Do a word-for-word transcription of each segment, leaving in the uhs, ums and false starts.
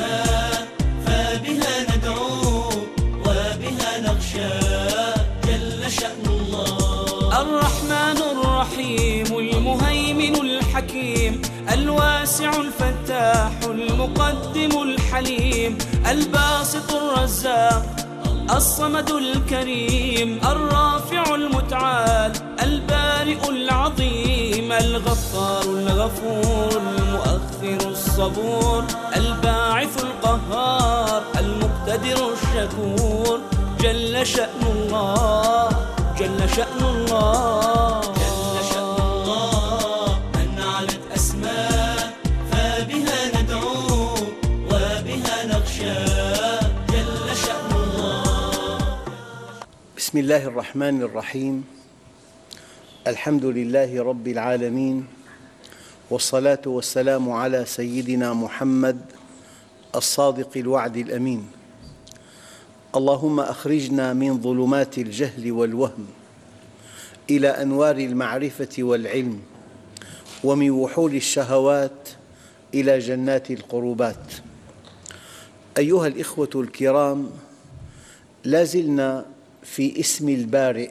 أسماء فبها ندعو وبها نخشى جل شأن الله. الرحمن الرحيم المهيمن الحكيم الواسع الفتاح المقدم الحليم الباسط الرزاق الصمد الكريم الرافع المتعال البارئ العظيم الغفار الغفور المؤخر الصبور الباعث القهار المقتدر الشكور جل شأن الله جل شأن الله جل شأن الله. من علت أسماء فبها ندعو وبها نخشى جل شأن الله. بسم الله الرحمن الرحيم. الحمد لله رب العالمين، والصلاة والسلام على سيدنا محمد الصادق الوعد الأمين. اللهم أخرجنا من ظلمات الجهل والوهم إلى أنوار المعرفة والعلم، ومن وحول الشهوات إلى جنات القربات. أيها الإخوة الكرام، لا زلنا في اسم البارئ،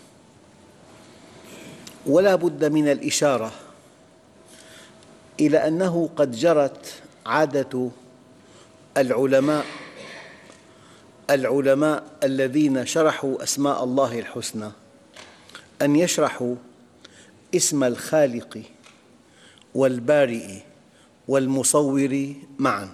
ولا بد من الإشارة إلى أنه قد جرت عادة العلماء العلماء الذين شرحوا أسماء الله الحسنى أن يشرحوا اسم الخالق والبارئ والمصور معاً،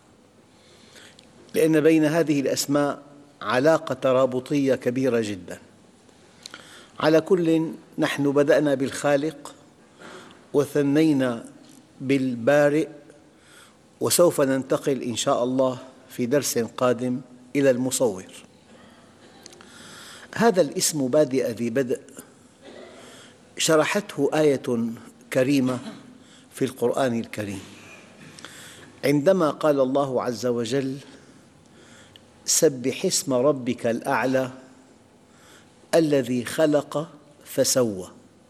لأن بين هذه الأسماء علاقة ترابطية كبيرة جداً. على كل، نحن بدأنا بالخالق وثنينا بالبارئ، وسوف ننتقل إن شاء الله في درس قادم إلى المصور. هذا الاسم بادئ ذي بدء شرحته آية كريمة في القرآن الكريم، عندما قال الله عز وجل: سبح اسم ربك الأعلى الذي خلق فسوى.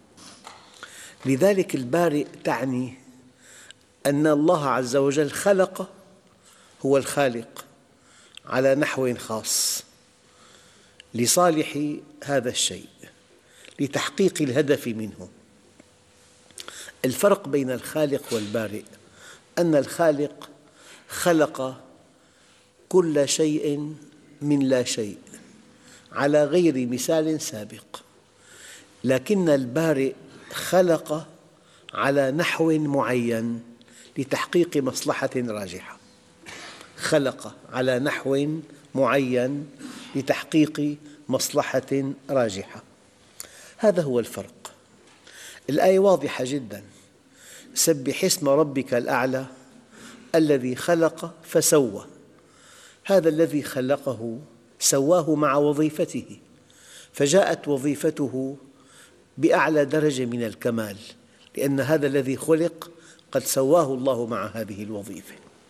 لذلك البارئ تعني أن الله عز وجل خلق، هو الخالق على نحو خاص لصالح هذا الشيء، لتحقيق الهدف منه. الفرق بين الخالق والبارئ أن الخالق خلق كل شيء من لا شيء على غير مثال سابق، لكن البارئ خلق على نحو معين لتحقيق مصلحة راجحة. خلق على نحو معين لتحقيق مصلحة راجحة. هذا هو الفرق. الآية واضحة جداً: سبح اسم ربك الأعلى الذي خلق فسوى. هذا الذي خلقه سواه مع وظيفته، فجاءت وظيفته بأعلى درجة من الكمال، لأن هذا الذي خلق قد سواه الله مع هذه الوظيفة.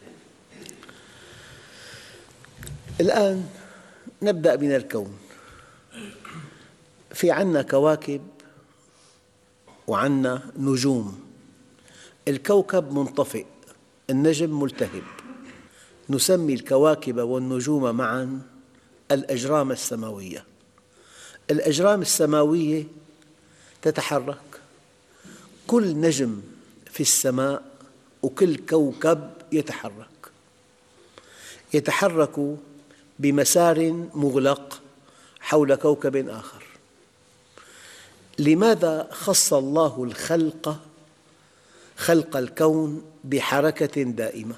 الآن نبدأ من الكون. في عنا كواكب وعنا نجوم. الكوكب منطفئ، النجم ملتهب. نسمي الكواكب والنجوم معاً الأجرام السماوية. الأجرام السماوية تتحرك، كل نجم في السماء وكل كوكب يتحرك يتحرك بمسار مغلق حول كوكب آخر. لماذا خص الله الخلق خلق الكون بحركة دائمة؟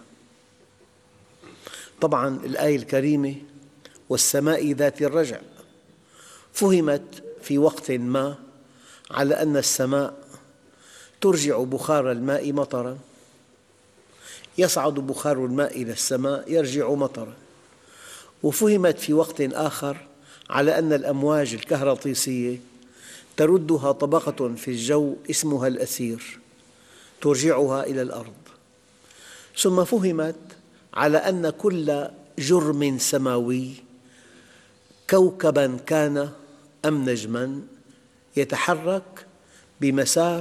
طبعاً الآية الكريمة والسماء ذات الرجع فهمت في وقت ما على أن السماء ترجع بخار الماء مطراً، يصعد بخار الماء إلى السماء يرجع مطراً. وفهمت في وقت آخر على أن الأمواج الكهرطيسية تردها طبقة في الجو اسمها الأثير ترجعها إلى الأرض. ثم فهمت على أن كل جرم سماوي كوكباً كان أم نجماً يتحرك بمسار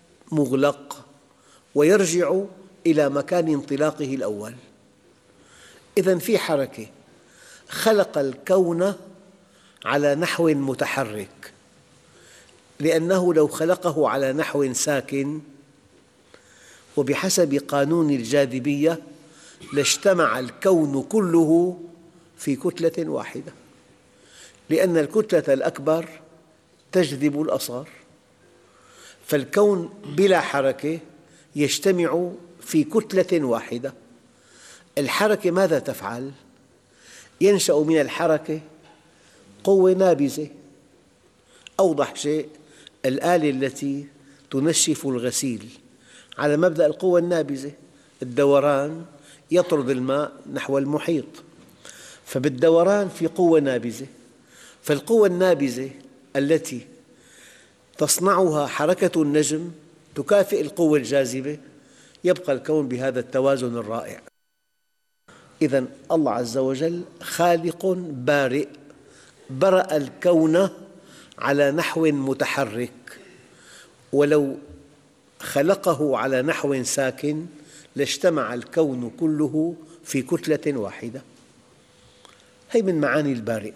مغلق ويرجع إلى مكان انطلاقه الأول. إذن في حركة، خلق الكون على نحو متحرك، لأنه لو خلقه على نحو ساكن وبحسب قانون الجاذبية لاجتمع الكون كله في كتلة واحدة، لأن الكتلة الأكبر تجذب الأصغر، فالكون بلا حركة يجتمع في كتلة واحدة. الحركة ماذا تفعل؟ ينشأ من الحركة قوة نابذة. أوضح شيء الآلة التي تنشف الغسيل على مبدأ القوة النابذة، الدوران يطرد الماء نحو المحيط، فبالدوران في قوة نابذة، فالقوة النابذة التي تصنعها حركة النجم تكافئ القوة الجاذبة، يبقى الكون بهذا التوازن الرائع. إذن الله عز وجل خالق بارئ، برأ الكون على نحو متحرك، ولو خلقه على نحو ساكن لاجتمع الكون كله في كتلة واحدة. هذه من معاني البارئ.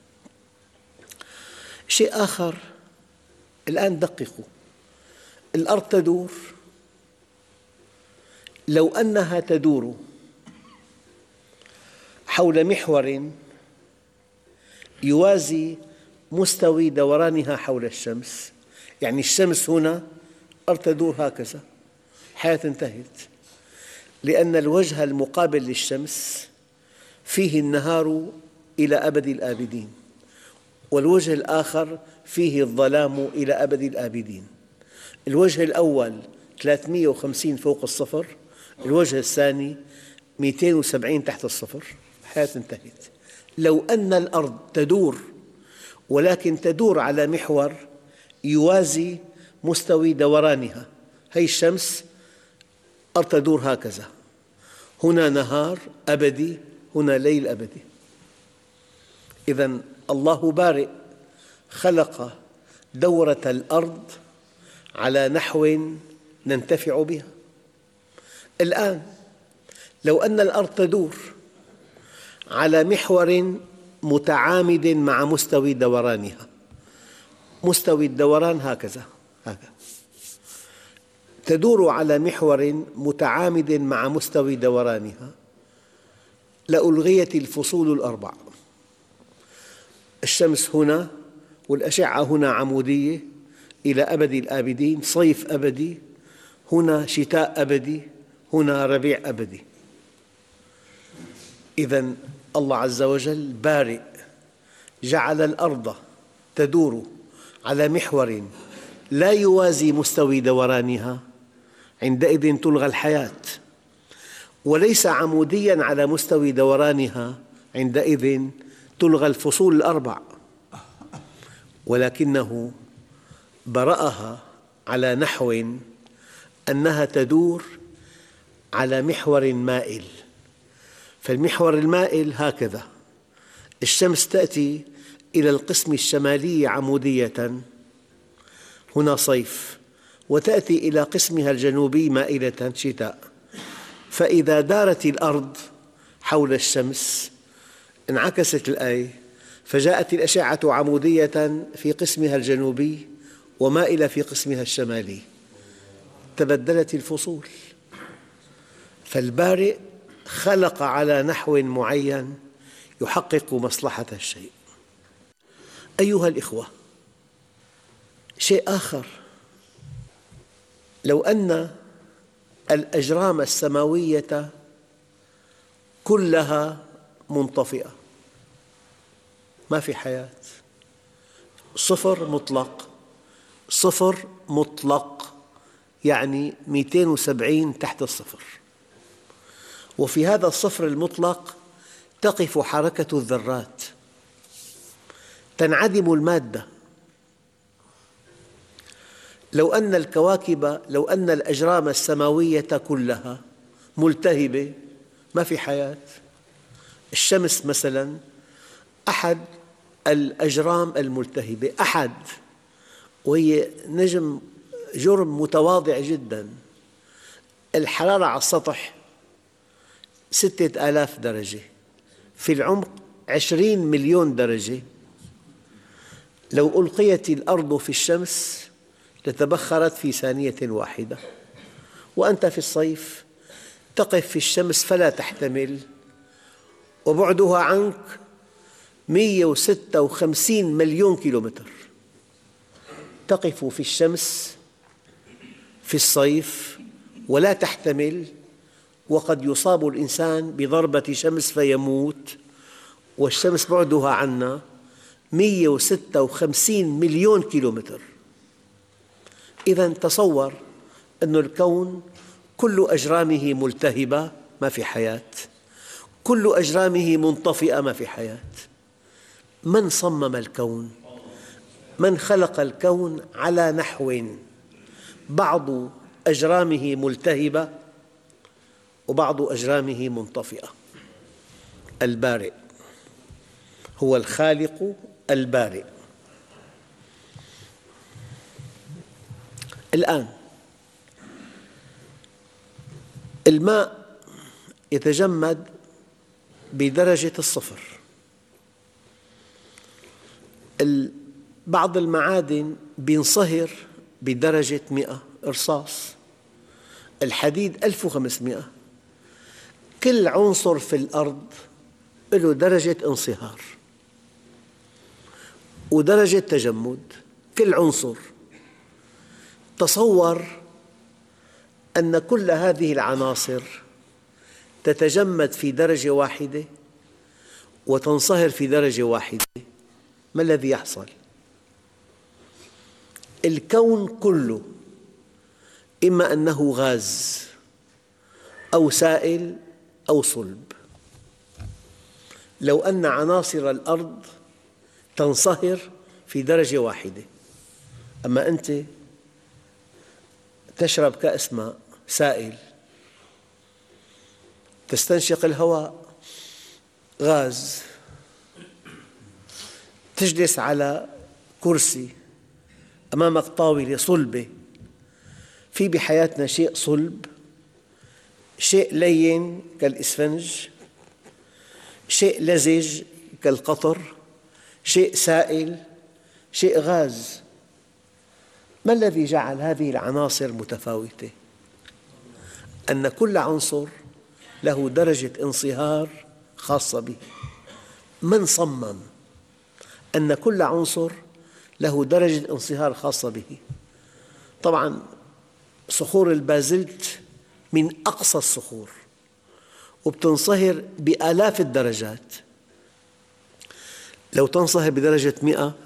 شيء آخر، الآن دققوا، الأرض تدور، لو أنها تدور حول محور يوازي مستوي دورانها حول الشمس، يعني الشمس هنا، الأرض تدور هكذا، الحياة انتهت، لأن الوجه المقابل للشمس فيه النهار إلى أبد الآبدين، والوجه الآخر فيه الظلام إلى أبد الآبدين. الوجه الأول ثلاثمئة وخمسين فوق الصفر، الوجه الثاني مئتين وسبعين تحت الصفر، الحياة انتهت. لو أن الأرض تدور، ولكن تدور على محور يوازي مستوي دورانها، هي الشمس، الأرض تدور هكذا، هنا نهار أبدي، هنا ليل أبدي. إذن الله بارئ، خلق دورة الأرض على نحو ننتفع بها. الآن لو أن الأرض تدور على محور متعامد مع مستوي دورانها، مستوي الدوران هكذا هذا، تدور على محور متعامد مع مستوي دورانها، لألغيت الفصول الأربع، الشمس هنا والأشعة هنا عمودية إلى أبد الآبدين، صيف أبدي، هنا شتاء أبدي، هنا ربيع أبدي. إذن الله عز وجل بارئ، جعل الأرض تدور على محور لا يوازي مستوي دورانها، عندئذ تلغى الحياة، وليس عمودياً على مستوي دورانها، عندئذ تلغى الفصول الأربع، ولكنه برأها على نحو أنها تدور على محور مائل، فالمحور المائل هكذا، الشمس تأتي إلى القسم الشمالي عمودية، هنا صيف، وتأتي إلى قسمها الجنوبي مائلة شتاء، فإذا دارت الأرض حول الشمس انعكست الآية، فجاءت الأشعة عمودية في قسمها الجنوبي ومائلة في قسمها الشمالي، تبدلت الفصول. فالبارئ خلق على نحو معين يحقق مصلحة الشيء. أيها الإخوة، شيء آخر، لو أن الأجرام السماوية كلها منطفئة، ما في حياة، صفر مطلق، صفر مطلق يعني مئتين وسبعين تحت الصفر، وفي هذا الصفر المطلق تقف حركة الذرات، تنعدم المادة. لو أن الكواكب، لو أن الأجرام السماوية كلها ملتهبة، ما في حياة. الشمس مثلاً أحد الأجرام الملتهبة، أحد، وهي نجم جرم متواضع جداً، الحرارة على السطح ستة آلاف درجة، في العمق عشرين مليون درجة. لو ألقيت الأرض في الشمس لتبخرت في ثانية واحدة. وأنت في الصيف تقف في الشمس فلا تحتمل، وبعدها عنك مئة وستة وخمسين مليون كيلومتر. تقف في الشمس في الصيف ولا تحتمل، وقد يصاب الإنسان بضربة شمس فيموت، والشمس بعدها عنا مئة وستة وخمسين مليون كيلومتر. إذن تصور أن الكون كل أجرامه ملتهبة ما في حياة، كل أجرامه منطفئة ما في حياة. من صمم الكون؟ من خلق الكون على نحو بعض أجرامه ملتهبة وبعض أجرامه منطفئة؟ البارئ، هو الخالق البارئ. الآن الماء يتجمد بدرجة الصفر. بعض المعادن بينصهر بدرجة مئة، إرصاص، الحديد ألف وخمسمئة. كل عنصر في الأرض له درجة انصهار ودرجة تجمد، كل عنصر. تصور أن كل هذه العناصر تتجمد في درجة واحدة وتنصهر في درجة واحدة، ما الذي يحصل؟ الكون كله إما أنه غاز أو سائل أو صلب. لو أن عناصر الأرض تنصهر في درجة واحدة، أما أنت تشرب كأس ماء سائل، تستنشق الهواء غاز، تجلس على كرسي، أمامك طاولة صلبة. في بحياتنا شيء صلب، شيء لين كالإسفنج، شيء لزج كالقطر، شيء سائل، شيء غاز. ما الذي جعل هذه العناصر متفاوتة؟ أن كل عنصر له درجة انصهار خاصة به. من صمم أن كل عنصر له درجة انصهار خاصة به؟ طبعاً صخور البازلت من أقصى الصخور وبتنصهر بآلاف الدرجات. لو تنصهر بدرجة مئة،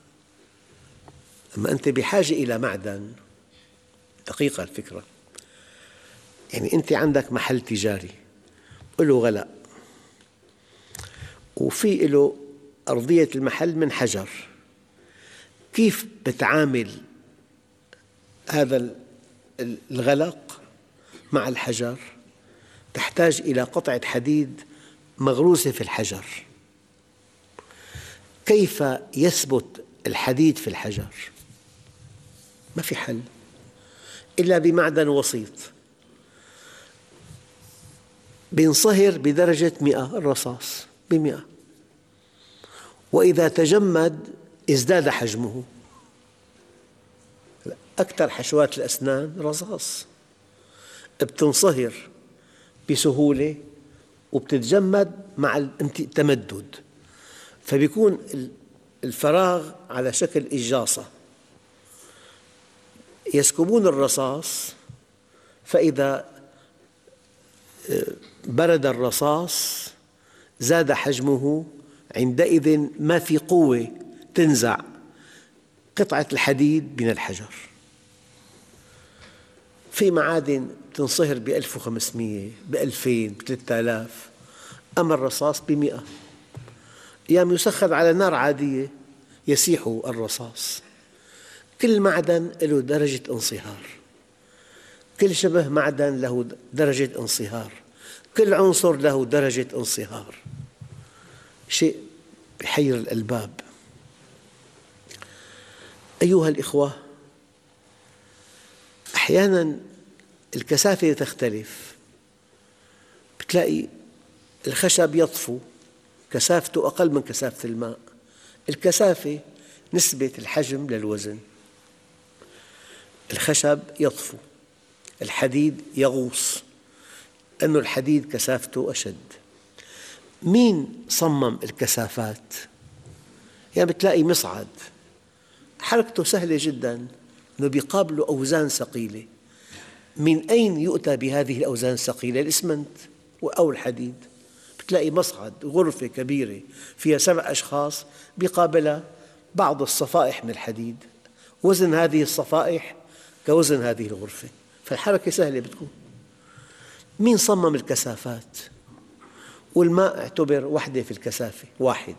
أما أنت بحاجة إلى معدن. دقيقة الفكرة، يعني أنت عندك محل تجاري له غلاء وفي له أرضية المحل من حجر، كيف بتعامل هذا الغلق مع الحجر؟ تحتاج إلى قطعة حديد مغروسة في الحجر. كيف يثبت الحديد في الحجر؟ ما في حل إلا بمعدن وسيط بينصهر بدرجة مئة، الرصاص بمئة، وإذا تجمد ازداد حجمه. أكثر حشوات الأسنان رصاص، بتنصهر بسهولة وبتتجمد مع التمدد، فبيكون الفراغ على شكل إجاصة. يسكبون الرصاص، فإذا برد الرصاص زاد حجمه، عندئذ ما في قوة تنزع قطعة الحديد من الحجر. في معادن تنصهر بألف وخمسمئة، بألفين، بثلاثة آلاف، أما الرصاص بمئة. أيام يسخن على نار عادية يسيح الرصاص. كل معدن له درجة انصهار، كل شبه معدن له درجة انصهار، كل عنصر له درجة انصهار. شيء بحير الألباب. أيها الإخوة، أحياناً الكثافة تختلف، بتلاقي الخشب يطفو، كثافته أقل من كثافة الماء. الكثافة نسبة الحجم للوزن. الخشب يطفو، الحديد يغوص، لأن الحديد كثافته أشد. مين صمم الكثافات؟ يعني بتلاقي مصعد حركته سهلة جدا، أنه بيقابله أوزان ثقيلة. من أين يؤتى بهذه الأوزان الثقيلة؟ الإسمنت أو الحديد. بتلاقي مصعد، غرفة كبيرة فيها سبع أشخاص، بيقابلها بعض الصفائح من الحديد، وزن هذه الصفائح كوزن هذه الغرفة، فالحركة سهلة بتكون. مين صمم الكثافات؟ والماء اعتبر وحدة في الكثافة، واحد.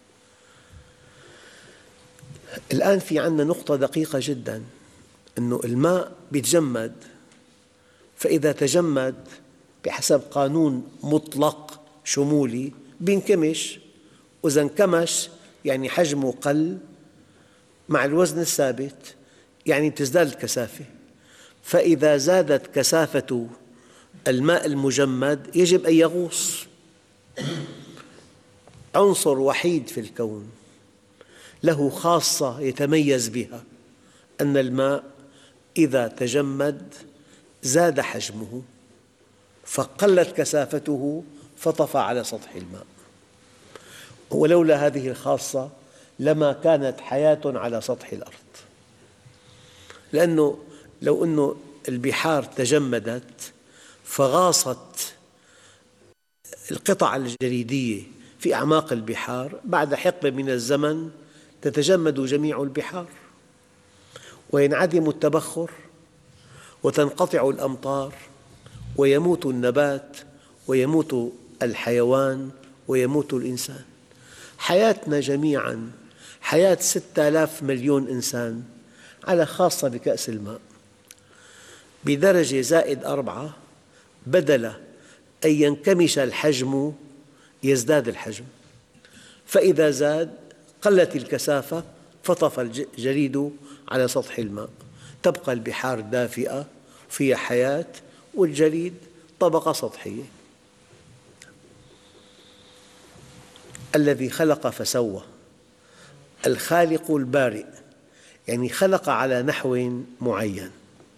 الآن في عندنا نقطة دقيقة جدا، أنه الماء يتجمد، فإذا تجمد بحسب قانون مطلق شمولي بينكمش، وإذا انكمش يعني حجمه قل مع الوزن الثابت، يعني تزداد الكثافة. فإذا زادت كثافة الماء المجمد يجب أن يغوص. عنصر وحيد في الكون له خاصة يتميز بها، أن الماء إذا تجمد زاد حجمه، فقلت كثافته فطفى على سطح الماء. ولولا هذه الخاصة لما كانت حياة على سطح الأرض، لأنه لو أن البحار تجمدت فغاصت القطع الجليدية في أعماق البحار، بعد حقبة من الزمن تتجمد جميع البحار وينعدم التبخر وتنقطع الأمطار ويموت النبات ويموت الحيوان ويموت الإنسان. حياتنا جميعاً حياة ستة آلاف مليون إنسان على خاصة بكأس الماء بدرجة زائد أربعة، بدل أن ينكمش الحجم يزداد الحجم، فإذا زاد قلت الكثافة فطفى الجليد على سطح الماء، تبقى البحار دافئة فيها حياة، والجليد طبقة سطحية. الذي خلق فسوى، الخالق البارئ، يعني خلق على نحو معين.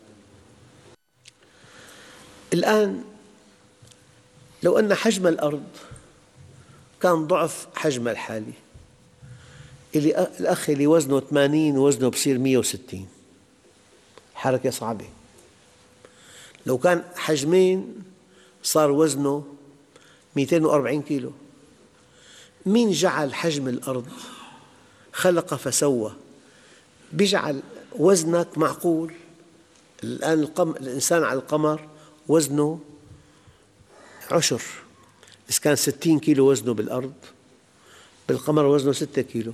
الآن لو أن حجم الأرض كان ضعف حجم الحالي، اللي الأخ اللي وزنه ثمانين وزنه بصير مئة وستين، حركة صعبة. لو كان حجمين صار وزنه مئتين وأربعين كيلو. مين جعل حجم الأرض؟ خلق فسوى، بيجعل وزنك معقول. الآن القم... الإنسان على القمر وزنه عشر، إذا كان ستين كيلو وزنه بالأرض، بالقمر وزنه ستة كيلو.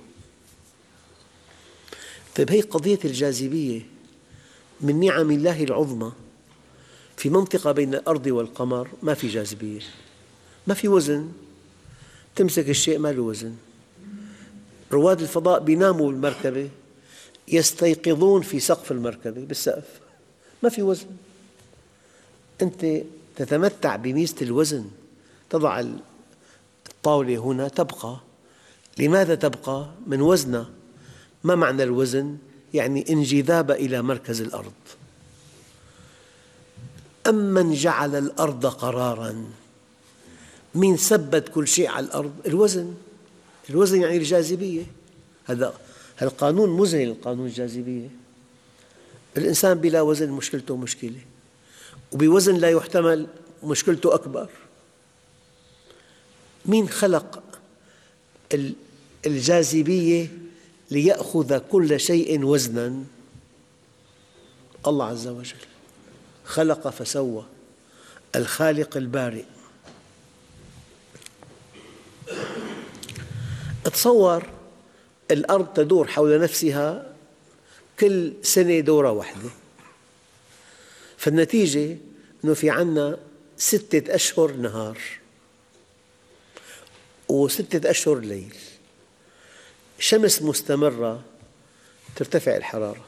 طيب هي قضية الجاذبية من نعم الله العظمى. في منطقة بين الأرض والقمر ما في جاذبية، ما في وزن، تمسك الشيء ما له وزن. رواد الفضاء بيناموا بالمركبة يستيقظون في سقف المركبة، بالسقف ما في وزن. أنت تتمتع بميزة الوزن، تضع الطاولة هنا تبقى. لماذا تبقى؟ من وزنها. ما معنى الوزن؟ يعني انجذاب إلى مركز الأرض. أمن جعل الأرض قراراً، مين ثبت كل شيء على الأرض؟ الوزن. الوزن يعني الجاذبية. هذا القانون مذهل، قانون الجاذبية. الإنسان بلا وزن مشكلته مشكلة، وبوزن لا يحتمل مشكلته أكبر. مين خلق الجاذبية ليأخذ كل شيء وزناً؟ الله عز وجل. خلق فسوى، الخالق البارئ. تصور الأرض تدور حول نفسها كل سنة دورة واحدة، فالنتيجة أنه في عنا ستة أشهر نهار وستة أشهر ليل، شمس مستمرة، ترتفع الحرارة.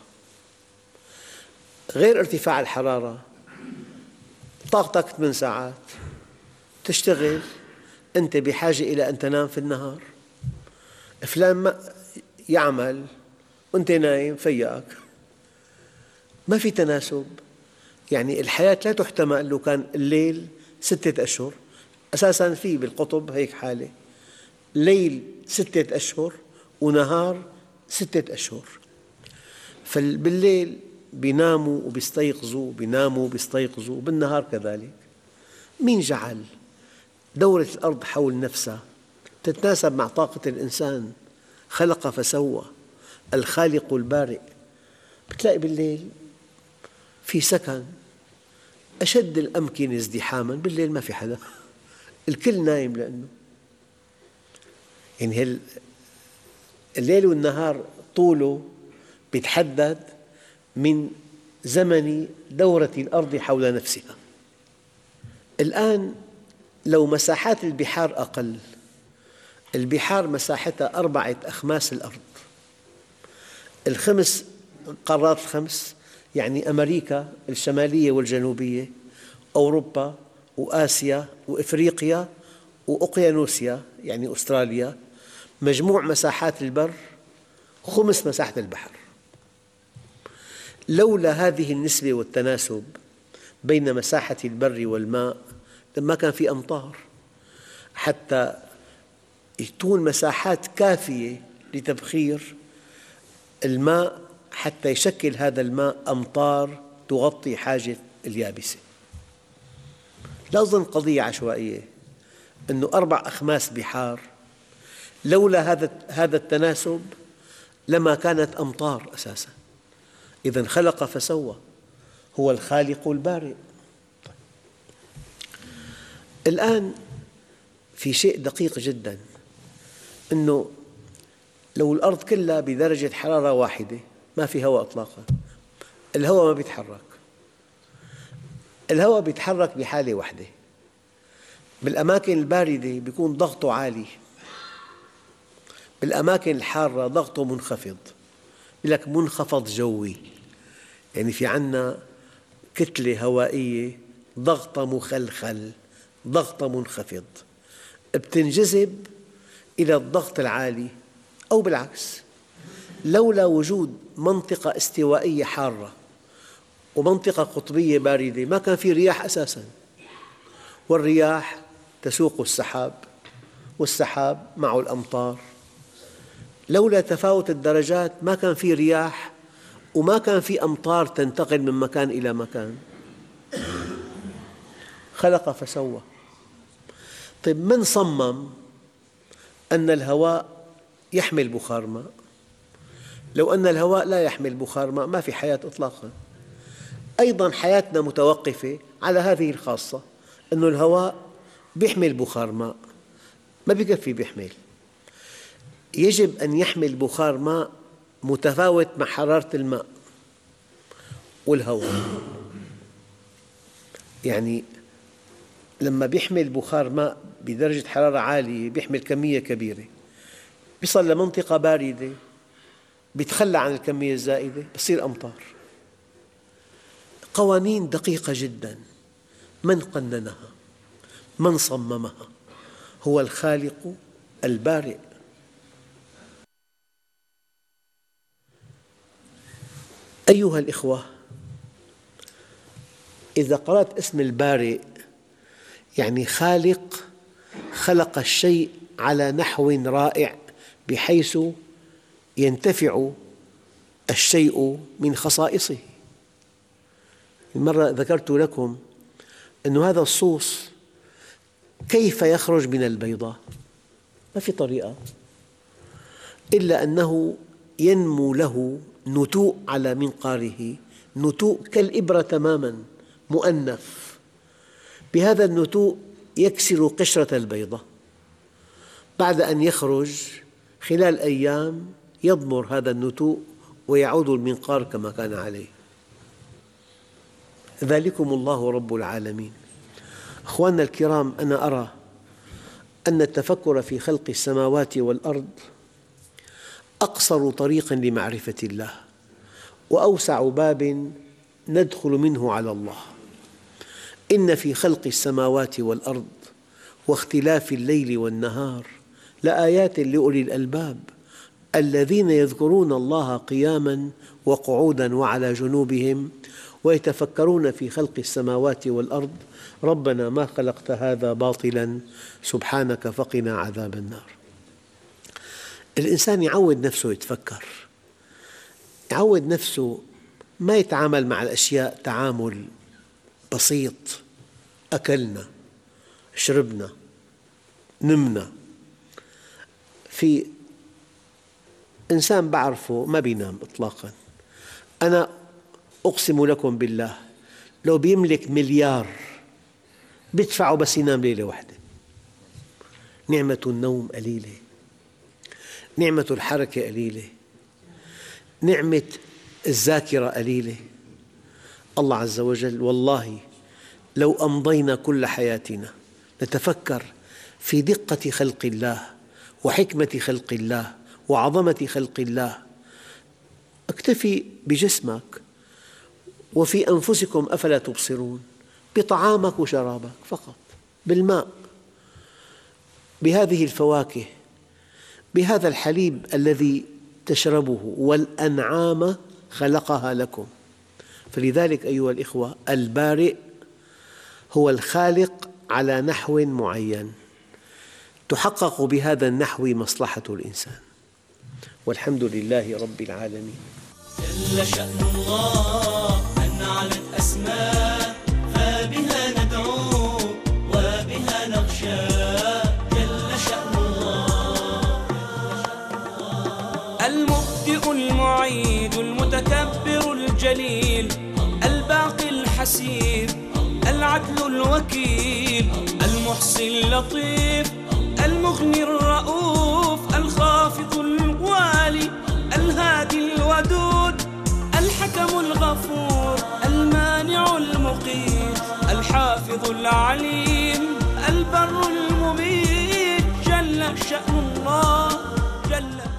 غير ارتفاع الحرارة، طاقتك ثمان ساعات تشتغل، أنت بحاجة إلى أن تنام في النهار. فلان ما يعمل وأنت نايم فيأك، ما في تناسب. يعني الحياة لا تحتمل لو كان الليل ستة أشهر. أساساً في بالقطب هيك حالة، ليل ستة أشهر ونهار ستة أشهر. فبالليل بيناموا وبيستيقظوا، بيناموا وبيستيقظوا، وبالنهار كذلك. مين جعل دورة الأرض حول نفسها تتناسب مع طاقة الإنسان؟ خلق فسوى، الخالق البارئ. بتلاقي بالليل في سكن، أشد الأمكنة ازدحاماً بالليل ما في حدا، الكل نايم. لأنه يعني الليل والنهار طوله بيتحدد من زمن دورة الأرض حول نفسها. الآن لو مساحات البحار أقل، البحار مساحتها أربعة أخماس الأرض، الخمس قارات الخمس يعني أمريكا الشمالية والجنوبية، أوروبا وآسيا وإفريقيا وأوقيانوسيا يعني أستراليا، مجموع مساحات البر خمس مساحة البحر. لولا هذه النسبة والتناسب بين مساحة البر والماء ما كان في أمطار، حتى تكون مساحات كافية لتبخير الماء حتى يشكل هذا الماء أمطار تغطي حاجة اليابسة. لا أظن قضية عشوائية أنه أربع أخماس بحار، لولا هذا هذا التناسب لما كانت أمطار أساساً. إذن خلق فسوى، هو الخالق البارئ. الآن في شيء دقيق جداً، أنه لو الأرض كلها بدرجة حرارة واحدة ما في هواء إطلاقاً، الهواء ما بيتحرك. الهواء بيتحرك بحالة واحدة، بالأماكن الباردة بيكون ضغطه عالي، بالأماكن الحارة ضغطه منخفض. يقول لك منخفض جوي، يعني في عنا كتلة هوائية ضغط مخلخل، ضغط منخفض، بتنجذب إلى الضغط العالي أو بالعكس. لولا وجود منطقة استوائية حارة ومنطقة قطبية باردة ما كان في رياح أساساً، والرياح تسوق السحاب، والسحاب معه الأمطار. لولا تفاوت الدرجات ما كان في رياح وما كان في أمطار تنتقل من مكان إلى مكان. خلق فسوى. طيب من صمم أن الهواء يحمل بخار ماء؟ لو أن الهواء لا يحمل بخار ماء ما في حياة إطلاقاً. أيضاً حياتنا متوقفة على هذه الخاصة، أن الهواء يحمل بخار ماء، ما بيكفي بيحمل، يجب أن يحمل بخار ماء متفاوت مع حرارة الماء والهواء. يعني لما بيحمل بخار ماء بدرجة حرارة عالية بيحمل كمية كبيرة، بيصل لمنطقة باردة بيتخلى عن الكمية الزائدة بصير أمطار. قوانين دقيقة جداً. من قننها؟ من صممها؟ هو الخالق البارئ. أيها الإخوة، إذا قرأت اسم البارئ يعني خالق، خلق الشيء على نحو رائع بحيث ينتفع الشيء من خصائصه. مرة ذكرت لكم أن هذا الصوص كيف يخرج من البيضة؟ ما في طريقة إلا أنه ينمو له نتوء على منقاره، نتوء كالإبرة تماماً مؤنف. بهذا النتوء يكسر قشرة البيضة، بعد أن يخرج خلال أيام يضمر هذا النتوء ويعود المنقار كما كان عليه. ذلكم الله رب العالمين. أخواننا الكرام، أنا أرى أن التفكر في خلق السماوات والأرض أقصر طريق لمعرفة الله، وأوسع باب ندخل منه على الله. إن في خلق السماوات والأرض واختلاف الليل والنهار لآيات لأولي الألباب الذين يذكرون الله قياماً وقعوداً وعلى جنوبهم ويتفكرون في خلق السماوات والأرض ربنا ما خلقت هذا باطلاً سبحانك فقنا عذاب النار. الإنسان يعود نفسه يتفكر، يعود نفسه ما يتعامل مع الأشياء تعامل بسيط، أكلنا، شربنا، نمنا. في إنسان بعرفه ما بينام إطلاقاً، أنا أقسم لكم بالله لو بيملك مليار بيدفعه بس ينام ليلة واحدة. نعمة النوم قليلة، نعمة الحركة قليلة، نعمة الذاكرة قليلة. الله عز وجل والله لو أمضينا كل حياتنا نتفكر في دقة خلق الله وحكمة خلق الله وعظمة خلق الله. اكتفي بجسمك وفي أنفسكم أفلا تبصرون، بطعامك وشرابك فقط، بالماء، بهذه الفواكه، بهذا الحليب الذي تشربه، والأنعام خلقها لكم. فلذلك أيها الإخوة البارئ هو الخالق على نحو معين تحقق بهذا النحو مصلحة الإنسان، والحمد لله رب العالمين. جل شأن الله من علت أسماء فبها ندعو وبها نخشى. جل شأن الله المبدئ المعيد المتكبر الجليل الباقي الحسيب العدل الوكيل المحصي اللطيف المغني الرؤوف الخافض الوالي الهادي الودود الحكم الغفور المانع المقيت الحافظ العليم البر المميت. جل شأن الله جل